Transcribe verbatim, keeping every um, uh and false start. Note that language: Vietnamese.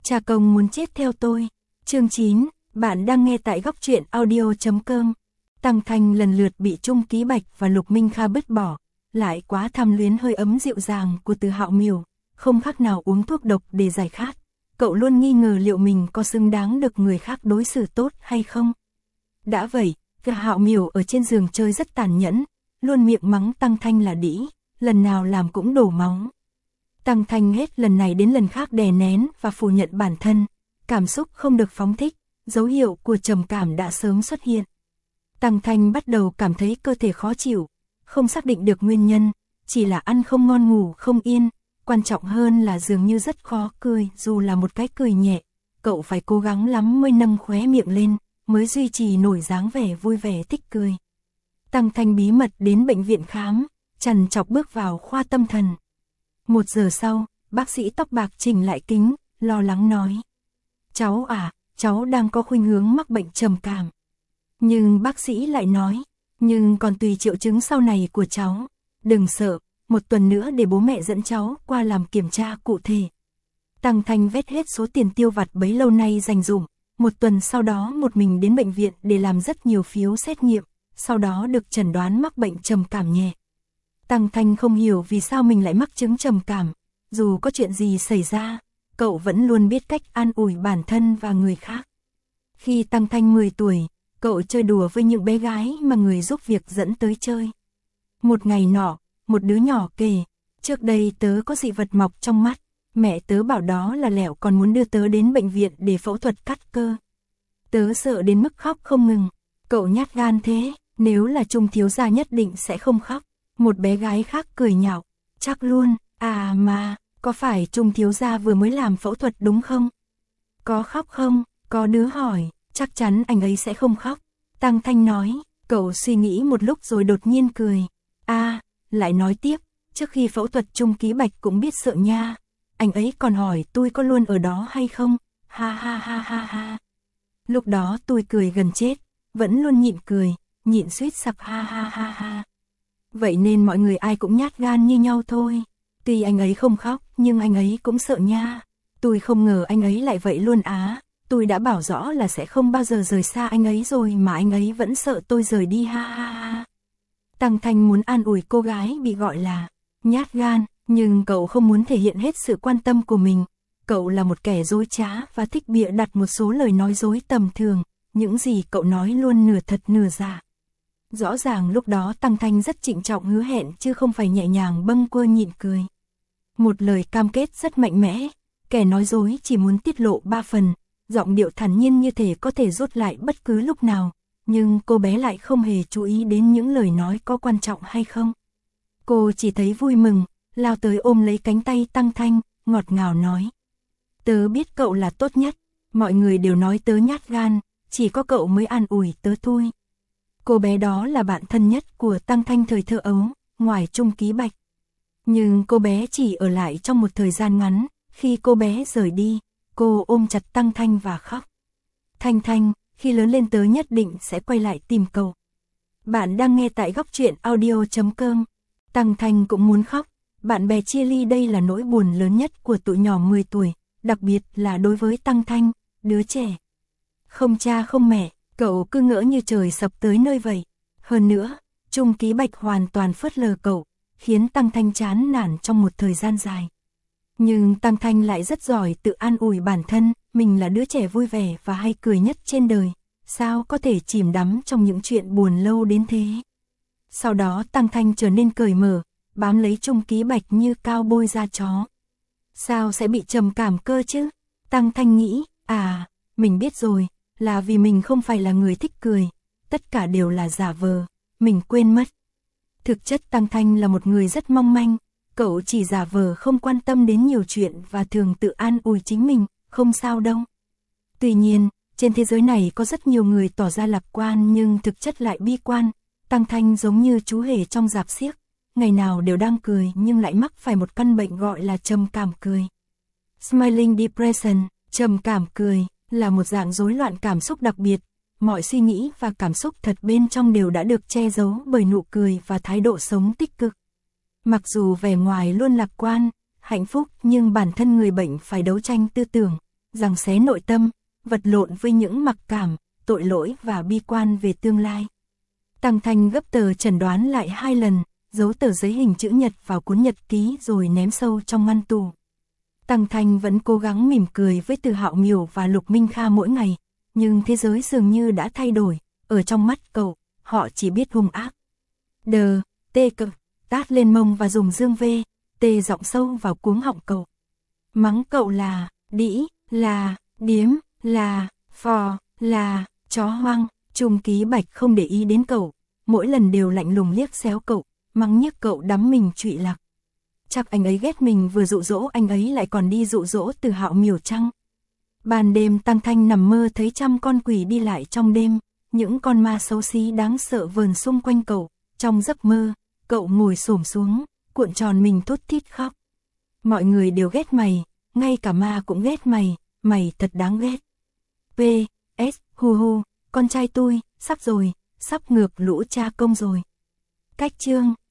Cha công muốn chết theo tôi. Chương chín, bạn đang nghe tại góc truyện audio chấm com. Tăng Thanh lần lượt bị Trung Ký Bạch và Lục Minh Kha vứt bỏ, lại quá tham luyến hơi ấm dịu dàng của Từ Hạo Miểu, không khác nào uống thuốc độc để giải khát. Cậu luôn nghi ngờ liệu mình có xứng đáng được người khác đối xử tốt hay không. Đã vậy, Từ Hạo Miểu ở trên giường chơi rất tàn nhẫn, luôn miệng mắng Tăng Thanh là đĩ, lần nào làm cũng đổ máu. Tăng Thanh hết lần này đến lần khác đè nén và phủ nhận bản thân, cảm xúc không được phóng thích, dấu hiệu của trầm cảm đã sớm xuất hiện. Tăng Thanh bắt đầu cảm thấy cơ thể khó chịu, không xác định được nguyên nhân, chỉ là ăn không ngon ngủ không yên, quan trọng hơn là dường như rất khó cười, dù là một cái cười nhẹ, cậu phải cố gắng lắm mới nâng khóe miệng lên, mới duy trì nổi dáng vẻ vui vẻ thích cười. Tăng Thanh bí mật đến bệnh viện khám, trằn trọc bước vào khoa tâm thần. Một giờ sau, bác sĩ tóc bạc chỉnh lại kính, lo lắng nói. Cháu à, cháu đang có khuynh hướng mắc bệnh trầm cảm. Nhưng bác sĩ lại nói, nhưng còn tùy triệu chứng sau này của cháu. Đừng sợ, một tuần nữa để bố mẹ dẫn cháu qua làm kiểm tra cụ thể. Tăng Thanh vét hết số tiền tiêu vặt bấy lâu nay dành dụm, một tuần sau đó một mình đến bệnh viện để làm rất nhiều phiếu xét nghiệm, sau đó được chẩn đoán mắc bệnh trầm cảm nhẹ. Tăng Thanh không hiểu vì sao mình lại mắc chứng trầm cảm, dù có chuyện gì xảy ra, cậu vẫn luôn biết cách an ủi bản thân và người khác. Khi Tăng Thanh mười tuổi, cậu chơi đùa với những bé gái mà người giúp việc dẫn tới chơi. Một ngày nọ, một đứa nhỏ kể, trước đây tớ có dị vật mọc trong mắt, mẹ tớ bảo đó là lẹo còn muốn đưa tớ đến bệnh viện để phẫu thuật cắt cơ. Tớ sợ đến mức khóc không ngừng, cậu nhát gan thế, nếu là Trung thiếu gia nhất định sẽ không khóc. Một bé gái khác cười nhạo, chắc luôn, à mà, có phải Trung thiếu gia vừa mới làm phẫu thuật đúng không? Có khóc không? Có đứa hỏi, chắc chắn anh ấy sẽ không khóc. Tăng Thanh nói, cậu suy nghĩ một lúc rồi đột nhiên cười. À, lại nói tiếp, trước khi phẫu thuật Trung Ký Bạch cũng biết sợ nha. Anh ấy còn hỏi tôi có luôn ở đó hay không? Ha ha ha ha ha. Lúc đó tôi cười gần chết, vẫn luôn nhịn cười, nhịn suýt sặc ha ha ha ha. Vậy nên mọi người ai cũng nhát gan như nhau thôi. Tuy anh ấy không khóc, nhưng anh ấy cũng sợ nha. Tôi không ngờ anh ấy lại vậy luôn á. Tôi đã bảo rõ là sẽ không bao giờ rời xa anh ấy rồi mà anh ấy vẫn sợ tôi rời đi ha ha ha. Tăng Thanh muốn an ủi cô gái bị gọi là nhát gan, nhưng cậu không muốn thể hiện hết sự quan tâm của mình. Cậu là một kẻ dối trá và thích bịa đặt một số lời nói dối tầm thường. Những gì cậu nói luôn nửa thật nửa giả. Rõ ràng lúc đó Tăng Thanh rất trịnh trọng hứa hẹn chứ không phải nhẹ nhàng bâng quơ nhịn cười. Một lời cam kết rất mạnh mẽ, kẻ nói dối chỉ muốn tiết lộ ba phần, giọng điệu thản nhiên như thể có thể rút lại bất cứ lúc nào, nhưng cô bé lại không hề chú ý đến những lời nói có quan trọng hay không. Cô chỉ thấy vui mừng, lao tới ôm lấy cánh tay Tăng Thanh, ngọt ngào nói. Tớ biết cậu là tốt nhất, mọi người đều nói tớ nhát gan, chỉ có cậu mới an ủi tớ thôi. Cô bé đó là bạn thân nhất của Tăng Thanh thời thơ ấu, ngoài Trung Ký Bạch. Nhưng cô bé chỉ ở lại trong một thời gian ngắn, khi cô bé rời đi, cô ôm chặt Tăng Thanh và khóc. Thanh Thanh, khi lớn lên tớ nhất định sẽ quay lại tìm cậu. Bạn đang nghe tại góc truyện audio chấm com. Tăng Thanh cũng muốn khóc, bạn bè chia ly đây là nỗi buồn lớn nhất của tụi nhỏ mười tuổi, đặc biệt là đối với Tăng Thanh, đứa trẻ. Không cha không mẹ. Cậu cứ ngỡ như trời sập tới nơi vậy. Hơn nữa, Trung Ký Bạch hoàn toàn phớt lờ cậu, khiến Tăng Thanh chán nản trong một thời gian dài. Nhưng Tăng Thanh lại rất giỏi tự an ủi bản thân, mình là đứa trẻ vui vẻ và hay cười nhất trên đời, sao có thể chìm đắm trong những chuyện buồn lâu đến thế. Sau đó Tăng Thanh trở nên cởi mở, bám lấy Trung Ký Bạch như cao bôi da chó. Sao sẽ bị trầm cảm cơ chứ? Tăng Thanh nghĩ, à, mình biết rồi. Là vì mình không phải là người thích cười, tất cả đều là giả vờ, mình quên mất. Thực chất Tăng Thanh là một người rất mong manh, cậu chỉ giả vờ không quan tâm đến nhiều chuyện và thường tự an ủi chính mình, không sao đâu. Tuy nhiên, trên thế giới này có rất nhiều người tỏ ra lạc quan nhưng thực chất lại bi quan. Tăng Thanh giống như chú hề trong rạp xiếc, ngày nào đều đang cười nhưng lại mắc phải một căn bệnh gọi là trầm cảm cười. Smiling depression, trầm cảm cười, là một dạng rối loạn cảm xúc đặc biệt, mọi suy nghĩ và cảm xúc thật bên trong đều đã được che giấu bởi nụ cười và thái độ sống tích cực. Mặc dù vẻ ngoài luôn lạc quan, hạnh phúc nhưng bản thân người bệnh phải đấu tranh tư tưởng, giằng xé nội tâm, vật lộn với những mặc cảm, tội lỗi và bi quan về tương lai. Tăng Thanh gấp tờ chẩn đoán lại hai lần, giấu tờ giấy hình chữ nhật vào cuốn nhật ký rồi ném sâu trong ngăn tủ. Tăng Thanh vẫn cố gắng mỉm cười với Từ Hạo Miểu và Lục Minh Kha mỗi ngày, nhưng thế giới dường như đã thay đổi, ở trong mắt cậu, họ chỉ biết hung ác. Đờ, tê cực, tát lên mông và dùng dương vê, tê giọng sâu vào cuống họng cậu. Mắng cậu là, đĩ, là, điếm, là, phò, là, chó hoang. Trung Ký Bạch không để ý đến cậu, mỗi lần đều lạnh lùng liếc xéo cậu, mắng nhiếc cậu đắm mình trụy lạc. Chắc anh ấy ghét mình vừa dụ dỗ anh ấy lại còn đi dụ dỗ Từ Hạo Miểu chăng? Ban đêm Tăng Thanh nằm mơ thấy trăm con quỷ đi lại trong đêm, những con ma xấu xí đáng sợ vờn xung quanh cậu. Trong giấc mơ, cậu ngồi xổm xuống, cuộn tròn mình thút thít khóc. Mọi người đều ghét mày, ngay cả ma cũng ghét mày, mày thật đáng ghét. pê ét hu hu, con trai tôi, sắp rồi, sắp ngược lũ cha công rồi. Cách chương